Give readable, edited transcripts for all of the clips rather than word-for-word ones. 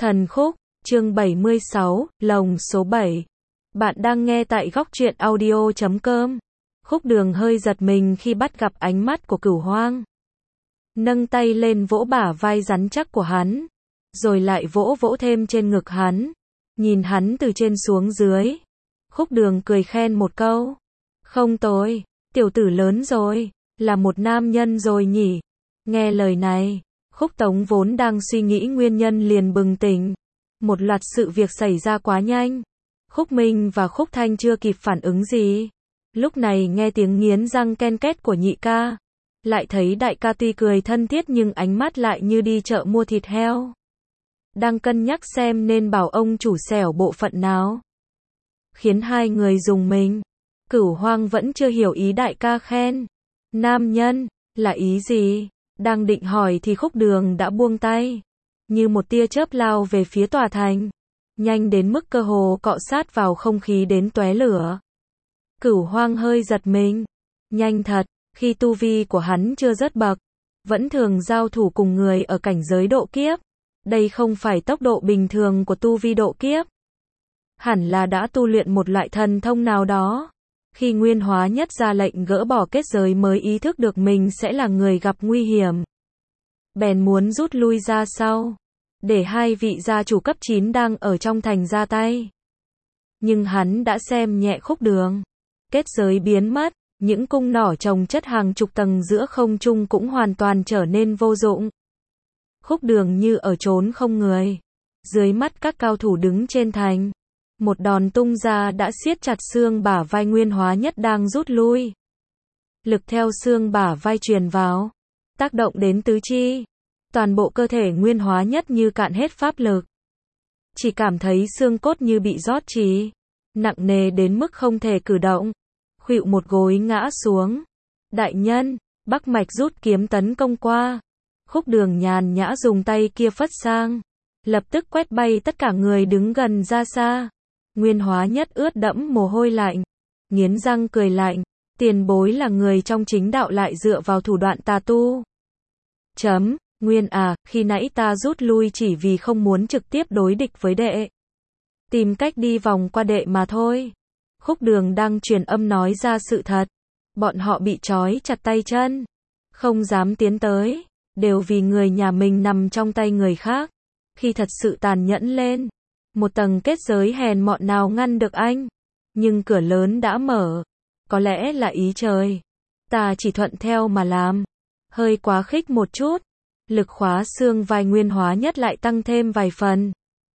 Thần khúc, chương 76, lồng số 7. Bạn đang nghe tại góc truyện audio.com. Khúc Đường hơi giật mình khi bắt gặp ánh mắt của Cửu Hoang. Nâng tay lên vỗ bả vai rắn chắc của hắn, rồi lại vỗ vỗ thêm trên ngực hắn. Nhìn hắn từ trên xuống dưới, Khúc Đường cười khen một câu. Không tồi, tiểu tử lớn rồi, là một nam nhân rồi nhỉ. Nghe lời này, Khúc Tống vốn đang suy nghĩ nguyên nhân liền bừng tỉnh. Một loạt sự việc xảy ra quá nhanh. Khúc Minh và Khúc Thanh chưa kịp phản ứng gì. Lúc này nghe tiếng nghiến răng ken két của nhị ca. Lại thấy đại ca tuy cười thân thiết nhưng ánh mắt lại như đi chợ mua thịt heo. Đang cân nhắc xem nên bảo ông chủ xẻo bộ phận nào. Khiến hai người rùng mình. Cửu Hoang vẫn chưa hiểu ý đại ca khen. Nam nhân, là ý gì? Đang định hỏi thì Khúc Đường đã buông tay. Như một tia chớp lao về phía tòa thành. Nhanh đến mức cơ hồ cọ sát vào không khí đến tóe lửa. Cửu Hoang hơi giật mình. Nhanh thật, khi tu vi của hắn chưa rớt bậc. Vẫn thường giao thủ cùng người ở cảnh giới độ kiếp. Đây không phải tốc độ bình thường của tu vi độ kiếp. Hẳn là đã tu luyện một loại thần thông nào đó. Khi Nguyên Hóa Nhất ra lệnh gỡ bỏ kết giới mới ý thức được mình sẽ là người gặp nguy hiểm. Bèn muốn rút lui ra sau. Để hai vị gia chủ cấp 9 đang ở trong thành ra tay. Nhưng hắn đã xem nhẹ Khúc Đường. Kết giới biến mất, những cung nỏ chồng chất hàng chục tầng giữa không trung cũng hoàn toàn trở nên vô dụng. Khúc Đường như ở chốn không người. Dưới mắt các cao thủ đứng trên thành. Một đòn tung ra đã siết chặt xương bả vai Nguyên Hóa Nhất đang rút lui. Lực theo xương bả vai truyền vào. Tác động đến tứ chi. Toàn bộ cơ thể Nguyên Hóa Nhất như cạn hết pháp lực. Chỉ cảm thấy xương cốt như bị rót trì. Nặng nề đến mức không thể cử động. Khuỵu một gối ngã xuống. Đại nhân, Bắc Mạch rút kiếm tấn công qua. Khúc Đường nhàn nhã dùng tay kia phất sang. Lập tức quét bay tất cả người đứng gần ra xa. Nguyên Hóa Nhất ướt đẫm mồ hôi lạnh. Nghiến răng cười lạnh. Tiền bối là người trong chính đạo lại dựa vào thủ đoạn tà tu. Nguyên à, khi nãy ta rút lui chỉ vì không muốn trực tiếp đối địch với đệ. Tìm cách đi vòng qua đệ mà thôi. Khúc Đường đang truyền âm nói ra sự thật. Bọn họ bị trói chặt tay chân. Không dám tiến tới. Đều vì người nhà mình nằm trong tay người khác. Khi thật sự tàn nhẫn lên. Một tầng kết giới hèn mọn nào ngăn được anh. Nhưng cửa lớn đã mở. Có lẽ là ý trời. Ta chỉ thuận theo mà làm. Hơi quá khích một chút. Lực khóa xương vai Nguyên Hóa Nhất lại tăng thêm vài phần.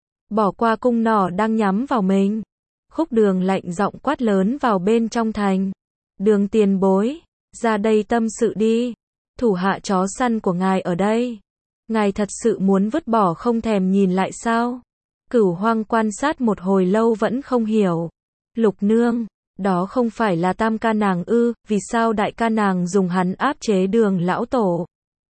Bỏ qua cung nỏ đang nhắm vào mình. Khúc Đường lạnh giọng quát lớn vào bên trong thành. Đường tiền bối, ra đây tâm sự đi. Thủ hạ chó săn của ngài ở đây. Ngài thật sự muốn vứt bỏ không thèm nhìn lại sao? Cửu Hoang quan sát một hồi lâu vẫn không hiểu. Lục nương, đó không phải là tam ca nàng ư, vì sao đại ca nàng dùng hắn áp chế Đường lão tổ?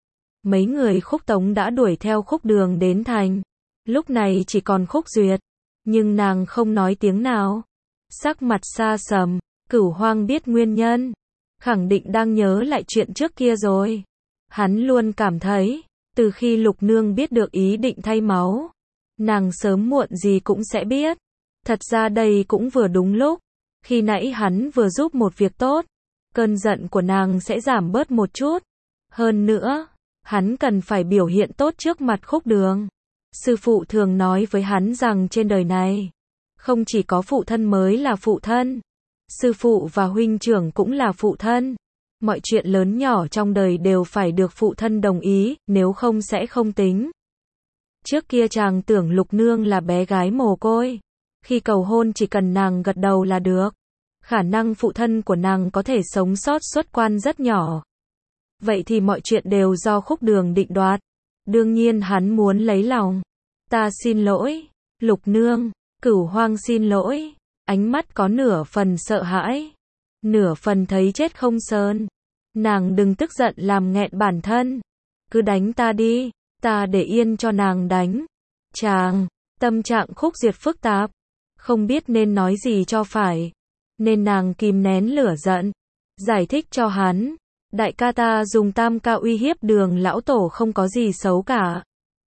Mấy người Khúc Tống đã đuổi theo Khúc Đường đến thành. Lúc này chỉ còn Khúc Duyệt. Nhưng nàng không nói tiếng nào. Sắc mặt xa sầm. Cửu Hoang biết nguyên nhân. Khẳng định đang nhớ lại chuyện trước kia rồi. Hắn luôn cảm thấy, từ khi Lục nương biết được ý định thay máu, nàng sớm muộn gì cũng sẽ biết. Thật ra đây cũng vừa đúng lúc. Khi nãy hắn vừa giúp một việc tốt. Cơn giận của nàng sẽ giảm bớt một chút. Hơn nữa, hắn cần phải biểu hiện tốt trước mặt Khúc Đường. Sư phụ thường nói với hắn rằng trên đời này, không chỉ có phụ thân mới là phụ thân. Sư phụ và huynh trưởng cũng là phụ thân. Mọi chuyện lớn nhỏ trong đời đều phải được phụ thân đồng ý, nếu không sẽ không tính. Trước kia chàng tưởng Lục nương là bé gái mồ côi. Khi cầu hôn chỉ cần nàng gật đầu là được. Khả năng phụ thân của nàng có thể sống sót xuất quan rất nhỏ. Vậy thì mọi chuyện đều do Khúc Đường định đoạt. Đương nhiên hắn muốn lấy lòng. Ta xin lỗi, Lục nương. Cửu Hoang xin lỗi. Ánh mắt có nửa phần sợ hãi. Nửa phần thấy chết không sờn. Nàng đừng tức giận làm nghẹn bản thân. Cứ đánh ta đi. Ta để yên cho nàng đánh. Chàng, tâm trạng Khúc Duyệt phức tạp. Không biết nên nói gì cho phải. Nên nàng kìm nén lửa giận. Giải thích cho hắn. Đại ca ta dùng tam ca uy hiếp Đường lão tổ không có gì xấu cả.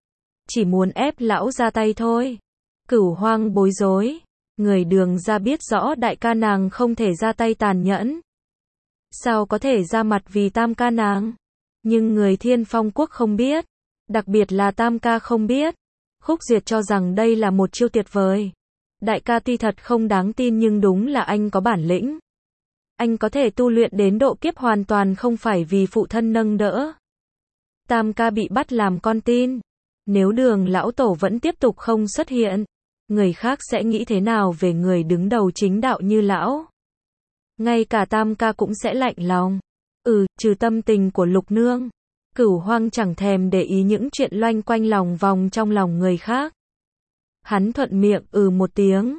chỉ muốn ép lão ra tay thôi. Cửu Hoang bối rối, người Đường gia biết rõ đại ca nàng không thể ra tay tàn nhẫn. Sao có thể ra mặt vì tam ca nàng? Nhưng người Thiên Phong quốc không biết, đặc biệt là tam ca không biết. Khúc Duyệt cho rằng đây là một chiêu tuyệt vời. Đại ca tuy thật không đáng tin nhưng đúng là anh có bản lĩnh. Anh có thể tu luyện đến độ kiếp hoàn toàn không phải vì phụ thân nâng đỡ. Tam ca bị bắt làm con tin. Nếu Đường lão tổ vẫn tiếp tục không xuất hiện, người khác sẽ nghĩ thế nào về người đứng đầu chính đạo như lão? Ngay cả tam ca cũng sẽ lạnh lòng. Trừ tâm tình của Lục Nương, Cửu Hoang chẳng thèm để ý những chuyện loanh quanh lòng vòng trong lòng người khác. Hắn thuận miệng một tiếng.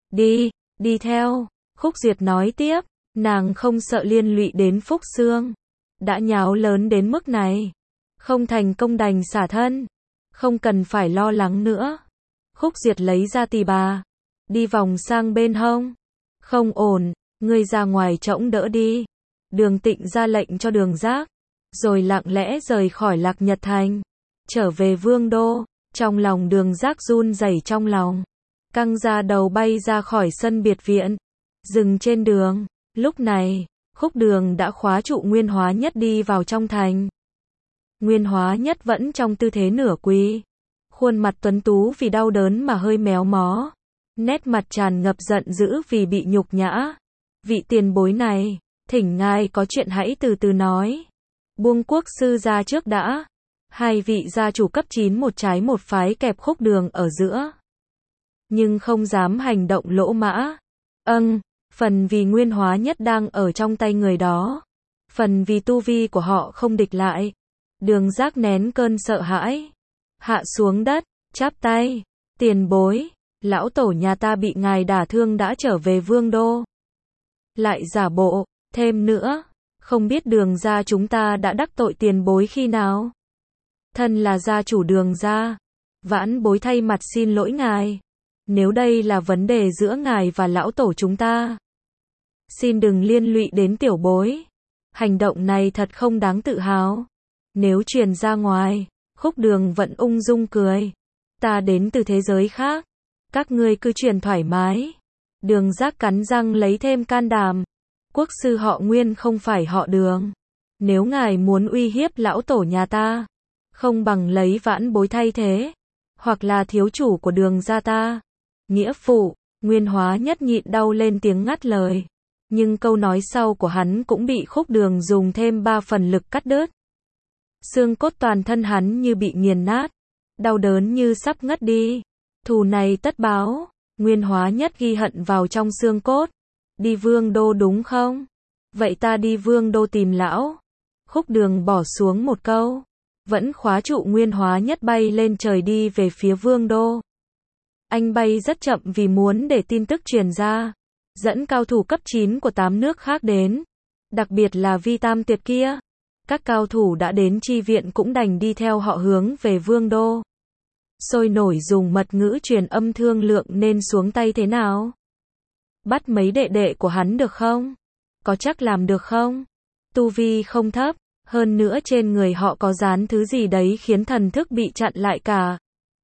Đi theo. Khúc Duyệt nói tiếp, nàng không sợ liên lụy đến Phúc Xương. Đã nháo lớn đến mức này, không thành công đành xả thân, không cần phải lo lắng nữa. Khúc Duyệt lấy ra tỳ bà, đi vòng sang bên hông. Không ổn, ngươi ra ngoài trỗng đỡ đi. Đường Tịnh ra lệnh cho Đường Giác, rồi lặng lẽ rời khỏi Lạc Nhật Thành, trở về Vương Đô. Trong lòng Đường Giác run rẩy trong lòng, căng ra đầu bay ra khỏi sân biệt viện, dừng trên đường. Lúc này, Khúc Đường đã khóa trụ Nguyên Hóa Nhất đi vào trong thành. Nguyên Hóa Nhất vẫn trong tư thế nửa quỳ, khuôn mặt tuấn tú vì đau đớn mà hơi méo mó, nét mặt tràn ngập giận dữ vì bị nhục nhã. Vị tiền bối này, thỉnh ngài có chuyện hãy từ từ nói. Buông Quốc sư ra trước đã. Hai vị gia chủ cấp 9 một trái một phái kẹp Khúc Đường ở giữa, nhưng không dám hành động lỗ mã. Phần vì Nguyên Hóa Nhất đang ở trong tay người đó, phần vì tu vi của họ không địch lại. Đường Giác nén cơn sợ hãi, hạ xuống đất, chắp tay. Tiền bối, lão tổ nhà ta bị ngài đả thương đã trở về Vương Đô. Lại giả bộ, thêm nữa, không biết Đường gia chúng ta đã đắc tội tiền bối khi nào? Thân là gia chủ Đường gia, vãn bối thay mặt xin lỗi ngài. Nếu đây là vấn đề giữa ngài và lão tổ chúng ta, xin đừng liên lụy đến tiểu bối. Hành động này thật không đáng tự hào. Nếu truyền ra ngoài, Khúc Đường vẫn ung dung cười. Ta đến từ thế giới khác, các ngươi cứ truyền thoải mái. Đường Giác cắn răng lấy thêm can đảm. Quốc sư họ Nguyên không phải họ Đường. Nếu ngài muốn uy hiếp lão tổ nhà ta, không bằng lấy vãn bối thay thế, hoặc là thiếu chủ của Đường gia ta. Nghĩa phụ. Nguyên Hóa Nhất nhịn đau lên tiếng ngắt lời, nhưng câu nói sau của hắn cũng bị Khúc Đường dùng thêm 3 phần lực cắt đứt. Xương cốt toàn thân hắn như bị nghiền nát, đau đớn như sắp ngất đi. Thù này tất báo. Nguyên Hóa Nhất ghi hận vào trong xương cốt. Đi Vương Đô đúng không? Vậy ta đi Vương Đô tìm lão. Khúc Đường bỏ xuống một câu, vẫn khóa trụ Nguyên Hóa Nhất bay lên trời đi về phía Vương Đô. Anh bay rất chậm vì muốn để tin tức truyền ra, dẫn cao thủ cấp 9 của 8 nước khác đến, đặc biệt là Vi Tam Tuyệt kia. Các cao thủ đã đến chi viện cũng đành đi theo họ hướng về Vương Đô. Sôi nổi dùng mật ngữ truyền âm thương lượng nên xuống tay thế nào. Bắt mấy đệ đệ của hắn được không? Có chắc làm được không? Tu vi không thấp, hơn nữa trên người họ có dán thứ gì đấy khiến thần thức bị chặn lại cả.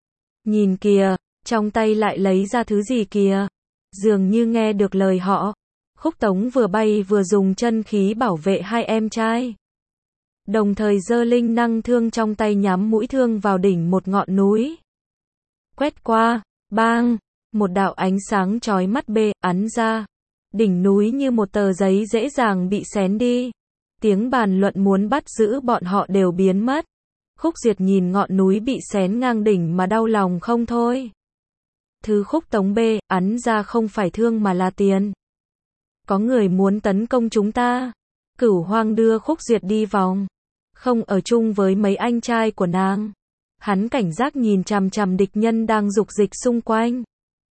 Nhìn kìa, trong tay lại lấy ra thứ gì kìa. Dường như nghe được lời họ. Khúc Tống vừa bay vừa dùng chân khí bảo vệ hai em trai, đồng thời giơ linh năng thương trong tay nhắm mũi thương vào đỉnh một ngọn núi. Quét qua, bang, một đạo ánh sáng chói mắt ắn ra. Đỉnh núi như một tờ giấy dễ dàng bị xén đi. Tiếng bàn luận muốn bắt giữ bọn họ đều biến mất. Khúc Duyệt nhìn ngọn núi bị xén ngang đỉnh mà đau lòng không thôi. Thứ Khúc Tống ắn ra không phải thương mà là tiền. Có người muốn tấn công chúng ta. Cửu Hoang đưa Khúc Duyệt đi vòng, không ở chung với mấy anh trai của nàng. Hắn cảnh giác nhìn chằm chằm địch nhân đang dục dịch xung quanh.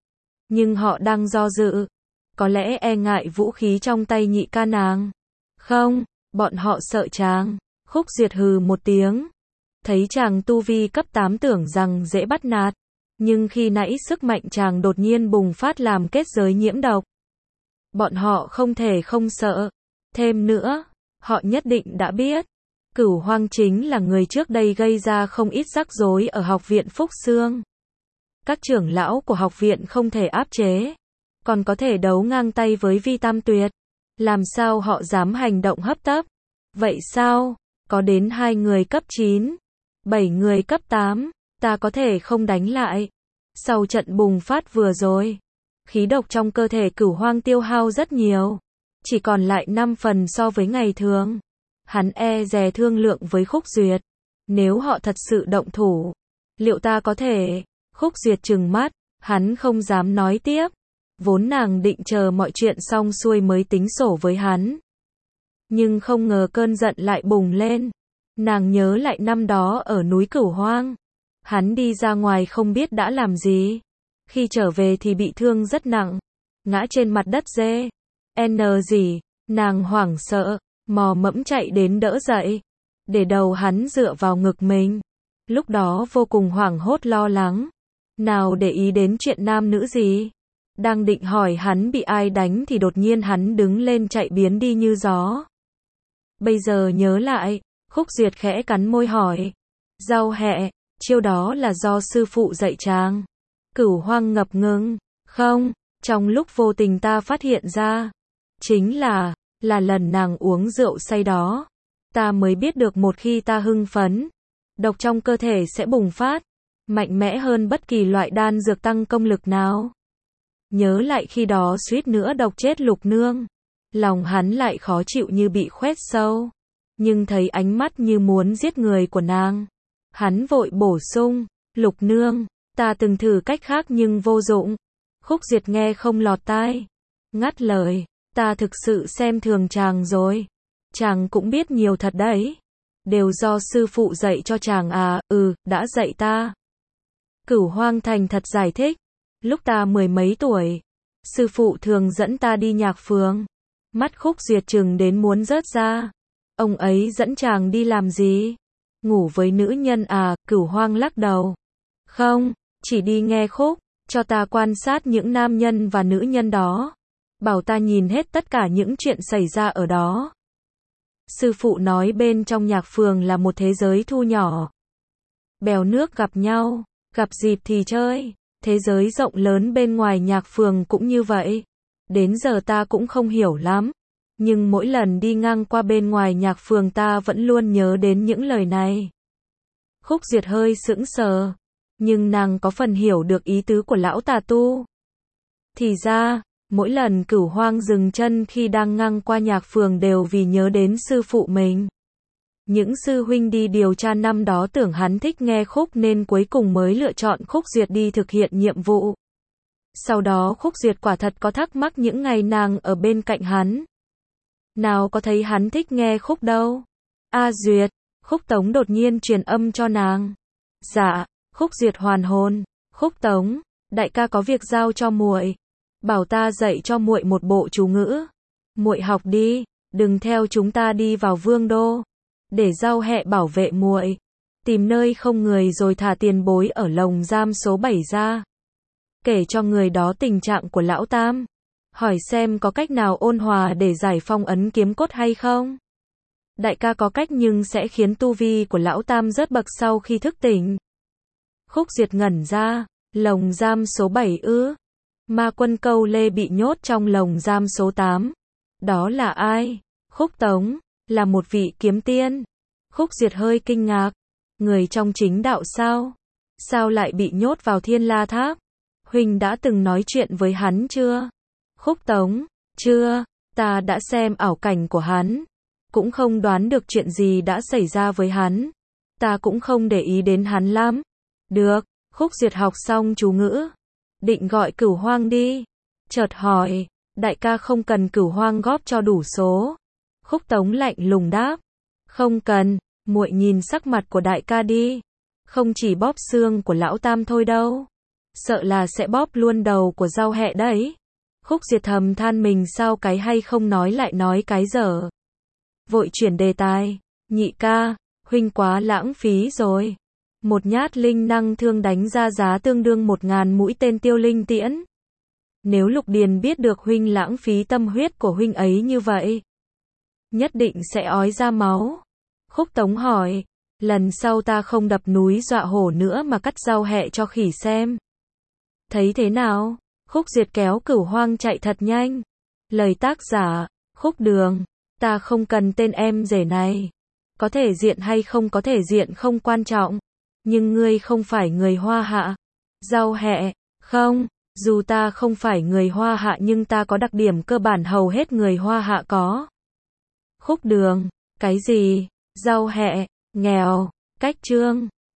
Nhưng họ đang do dự, có lẽ e ngại vũ khí trong tay nhị ca nàng. Không, bọn họ sợ chàng. Khúc Duyệt hừ một tiếng. Thấy chàng tu vi cấp 8 tưởng rằng dễ bắt nạt, nhưng khi nãy sức mạnh chàng đột nhiên bùng phát làm kết giới nhiễm độc. Bọn họ không thể không sợ. Thêm nữa, họ nhất định đã biết. Cửu Hoang chính là người trước đây gây ra không ít rắc rối ở học viện Phúc Xương. Các trưởng lão của học viện không thể áp chế, còn có thể đấu ngang tay với Vi Tam Tuyệt. Làm sao họ dám hành động hấp tấp? Vậy sao? Có đến 2 người cấp 9, 7 người cấp 8, ta có thể không đánh lại. Sau trận bùng phát vừa rồi, khí độc trong cơ thể Cửu Hoang tiêu hao rất nhiều, chỉ còn lại 5 phần so với ngày thường. Hắn e dè thương lượng với Khúc Duyệt, nếu họ thật sự động thủ, liệu ta có thể? Khúc Duyệt trừng mắt, hắn không dám nói tiếp. Vốn nàng định chờ mọi chuyện xong xuôi mới tính sổ với hắn. Nhưng không ngờ cơn giận lại bùng lên. Nàng nhớ lại năm đó ở núi Cửu Hoang. Hắn đi ra ngoài không biết đã làm gì. Khi trở về thì bị thương rất nặng. Ngã trên mặt đất dê. Gì? Nàng hoảng sợ, mò mẫm chạy đến đỡ dậy. Để đầu hắn dựa vào ngực mình. Lúc đó vô cùng hoảng hốt lo lắng. Nào để ý đến chuyện nam nữ gì. Đang định hỏi hắn bị ai đánh thì đột nhiên hắn đứng lên chạy biến đi như gió. Bây giờ nhớ lại, Khúc Duyệt khẽ cắn môi hỏi. Rau hẹ, chiêu đó là do sư phụ dạy chàng. Cửu Hoang ngập ngừng. Không, trong lúc vô tình ta phát hiện ra. Chính là lần nàng uống rượu say đó. Ta mới biết được một khi ta hưng phấn, độc trong cơ thể sẽ bùng phát. Mạnh mẽ hơn bất kỳ loại đan dược tăng công lực nào. Nhớ lại khi đó suýt nữa độc chết Lục Nương. Lòng hắn lại khó chịu như bị khoét sâu. Nhưng thấy ánh mắt như muốn giết người của nàng. Hắn vội bổ sung, Lục Nương, ta từng thử cách khác nhưng vô dụng. Khúc Duyệt nghe không lọt tai. Ngắt lời, ta thực sự xem thường chàng rồi. Chàng cũng biết nhiều thật đấy. Đều do sư phụ dạy cho chàng à, đã dạy ta. Cửu Hoang thành thật giải thích. Lúc ta 10 mấy tuổi, sư phụ thường dẫn ta đi nhạc phường. Mắt Khúc Duyệt trừng đến muốn rớt ra. Ông ấy dẫn chàng đi làm gì? Ngủ với nữ nhân à? Cửu Hoang lắc đầu. Không, chỉ đi nghe khúc, cho ta quan sát những nam nhân và nữ nhân đó. Bảo ta nhìn hết tất cả những chuyện xảy ra ở đó. Sư phụ nói bên trong nhạc phường là một thế giới thu nhỏ. Bèo nước gặp nhau, gặp dịp thì chơi. Thế giới rộng lớn bên ngoài nhạc phường cũng như vậy. Đến giờ ta cũng không hiểu lắm. Nhưng mỗi lần đi ngang qua bên ngoài nhạc phường ta vẫn luôn nhớ đến những lời này. Khúc Duyệt hơi sững sờ. Nhưng nàng có phần hiểu được ý tứ của lão tà tu. Thì ra, mỗi lần Cửu Hoang dừng chân khi đang ngang qua nhạc phường đều vì nhớ đến sư phụ mình. Những sư huynh đi điều tra năm đó tưởng hắn thích nghe khúc nên cuối cùng mới lựa chọn Khúc Duyệt đi thực hiện nhiệm vụ. Sau đó Khúc Duyệt quả thật có thắc mắc những ngày nàng ở bên cạnh hắn. Nào có thấy hắn thích nghe khúc đâu. A Duyệt, Khúc Tống đột nhiên truyền âm cho nàng. Dạ, Khúc Duyệt hoàn hồn. Khúc Tống, đại ca có việc giao cho muội. Bảo ta dạy cho muội một bộ chú ngữ. Muội học đi, đừng theo chúng ta đi vào vương đô. Để Rau Hẹ bảo vệ muội. Tìm nơi không người rồi thả tiền bối ở lồng giam số 7 ra. Kể cho người đó tình trạng của lão Tam. Hỏi xem có cách nào ôn hòa để giải phong ấn kiếm cốt hay không. Đại ca có cách nhưng sẽ khiến tu vi của lão Tam rớt bậc sau khi thức tỉnh. Khúc Duyệt ngẩn ra. Lồng giam số 7 ư? Ma Quân Câu Lê bị nhốt trong lồng giam số 8. Đó là ai? Khúc Tống, là một vị kiếm tiên. Khúc Duyệt hơi kinh ngạc. Người trong chính đạo sao? Sao lại bị nhốt vào Thiên La Tháp? Huynh đã từng nói chuyện với hắn chưa? Khúc Tống, chưa, ta đã xem ảo cảnh của hắn. Cũng không đoán được chuyện gì đã xảy ra với hắn. Ta cũng không để ý đến hắn lắm. Được, Khúc Duyệt học xong chú ngữ. Định gọi Cửu Hoang đi. Chợt hỏi, đại ca không cần Cửu Hoang góp cho đủ số. Khúc Tống lạnh lùng đáp. Không cần, muội nhìn sắc mặt của đại ca đi. Không chỉ bóp xương của lão Tam thôi đâu. Sợ là sẽ bóp luôn đầu của Rau Hẹ đấy. Khúc Duyệt thầm than mình sao cái hay không nói lại nói cái dở. Vội chuyển đề tài. Nhị ca, huynh quá lãng phí rồi. Một nhát linh năng thương đánh ra giá tương đương 1000 mũi tên tiêu linh tiễn. Nếu Lục Điền biết được huynh lãng phí tâm huyết của huynh ấy như vậy, nhất định sẽ ói ra máu. Khúc Tống hỏi, lần sau ta không đập núi dọa hổ nữa mà cắt rau hẹ cho khỉ xem. Thấy thế nào? Khúc Duyệt kéo Cửu Hoang chạy thật nhanh. Lời tác giả, Khúc Đường, ta không cần tên em rể này. Có thể diện hay không có thể diện không quan trọng. Nhưng ngươi không phải người Hoa Hạ. Rau hẹ, không, dù ta không phải người Hoa Hạ nhưng ta có đặc điểm cơ bản hầu hết người Hoa Hạ có. Khúc Đường, cái gì? Rau hẹ, nghèo, cách chương.